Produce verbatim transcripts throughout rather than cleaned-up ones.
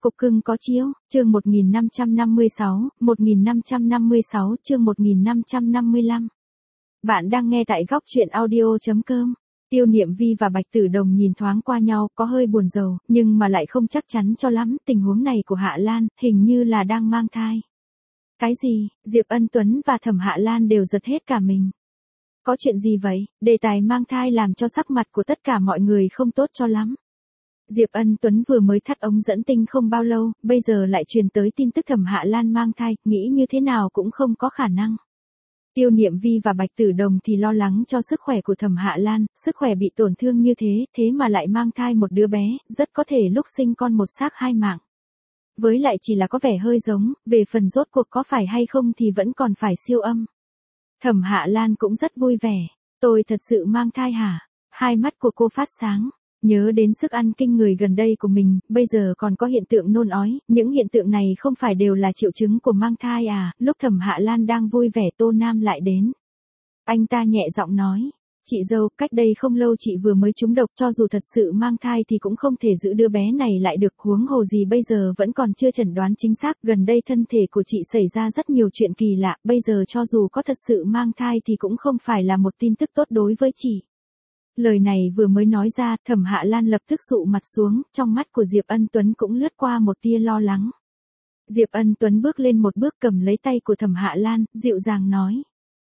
Cục cưng có chiếu, chương một nghìn năm trăm năm mươi sáu, một nghìn năm trăm năm mươi sáu chương một nghìn năm trăm năm mươi lăm. Bạn đang nghe tại góc truyện audio.com. Tiêu Niệm Vi và Bạch Tử Đồng nhìn thoáng qua nhau, có hơi buồn rầu, nhưng mà lại không chắc chắn cho lắm, tình huống này của Hạ Lan, hình như là đang mang thai. Cái gì? Diệp Ân Tuấn và Thẩm Hạ Lan đều giật hết cả mình. Có chuyện gì vậy? Đề tài mang thai làm cho sắc mặt của tất cả mọi người không tốt cho lắm. Diệp Ân Tuấn vừa mới thắt ống dẫn tinh không bao lâu, bây giờ lại truyền tới tin tức Thẩm Hạ Lan mang thai, nghĩ như thế nào cũng không có khả năng. Tiêu Niệm Vi và Bạch Tử Đồng thì lo lắng cho sức khỏe của Thẩm Hạ Lan, sức khỏe bị tổn thương như thế, thế mà lại mang thai một đứa bé, rất có thể lúc sinh con một xác hai mạng. Với lại chỉ là có vẻ hơi giống, về phần rốt cuộc có phải hay không thì vẫn còn phải siêu âm. Thẩm Hạ Lan cũng rất vui vẻ, tôi thật sự mang thai hả? Hai mắt của cô phát sáng. Nhớ đến sức ăn kinh người gần đây của mình, bây giờ còn có hiện tượng nôn ói, những hiện tượng này không phải đều là triệu chứng của mang thai à, lúc Thẩm Hạ Lan đang vui vẻ Tô Nam lại đến. Anh ta nhẹ giọng nói, chị dâu, cách đây không lâu chị vừa mới trúng độc, cho dù thật sự mang thai thì cũng không thể giữ đứa bé này lại được, huống hồ gì bây giờ vẫn còn chưa chẩn đoán chính xác, gần đây thân thể của chị xảy ra rất nhiều chuyện kỳ lạ, bây giờ cho dù có thật sự mang thai thì cũng không phải là một tin tức tốt đối với chị. Lời này vừa mới nói ra, Thẩm Hạ Lan lập tức sụ mặt xuống, trong mắt của Diệp Ân Tuấn cũng lướt qua một tia lo lắng. Diệp Ân Tuấn bước lên một bước cầm lấy tay của Thẩm Hạ Lan, dịu dàng nói.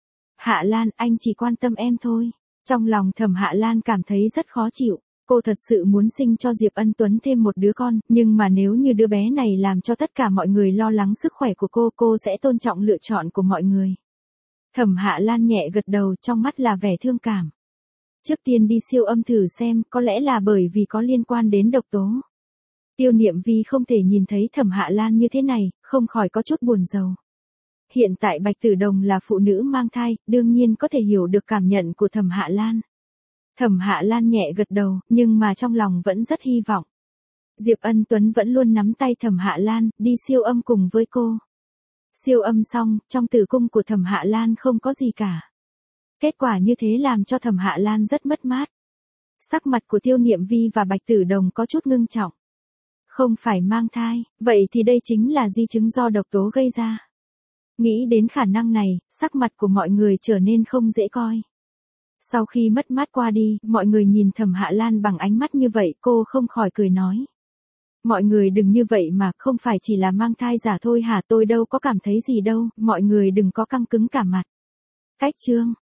Hạ Lan, anh chỉ quan tâm em thôi. Trong lòng Thẩm Hạ Lan cảm thấy rất khó chịu, cô thật sự muốn sinh cho Diệp Ân Tuấn thêm một đứa con, nhưng mà nếu như đứa bé này làm cho tất cả mọi người lo lắng sức khỏe của cô, cô sẽ tôn trọng lựa chọn của mọi người. Thẩm Hạ Lan nhẹ gật đầu, trong mắt là vẻ thương cảm. Trước tiên đi siêu âm thử xem, có lẽ là bởi vì có liên quan đến độc tố. Tiêu Niệm Vi không thể nhìn thấy Thẩm Hạ Lan như thế này, không khỏi có chút buồn rầu. Hiện tại Bạch Tử Đồng là phụ nữ mang thai, đương nhiên có thể hiểu được cảm nhận của Thẩm Hạ Lan. Thẩm Hạ Lan nhẹ gật đầu, nhưng mà trong lòng vẫn rất hy vọng. Diệp Ân Tuấn vẫn luôn nắm tay Thẩm Hạ Lan, đi siêu âm cùng với cô. Siêu âm xong, trong tử cung của Thẩm Hạ Lan không có gì cả. Kết quả như thế làm cho Thẩm Hạ Lan rất mất mát. Sắc mặt của Tiêu Niệm Vi và Bạch Tử Đồng có chút ngưng trọng. Không phải mang thai, vậy thì đây chính là di chứng do độc tố gây ra. Nghĩ đến khả năng này, sắc mặt của mọi người trở nên không dễ coi. Sau khi mất mát qua đi, mọi người nhìn Thẩm Hạ Lan bằng ánh mắt như vậy, cô không khỏi cười nói. Mọi người đừng như vậy mà, không phải chỉ là mang thai giả thôi hả, tôi đâu có cảm thấy gì đâu, mọi người đừng có căng cứng cả mặt. Cách chương,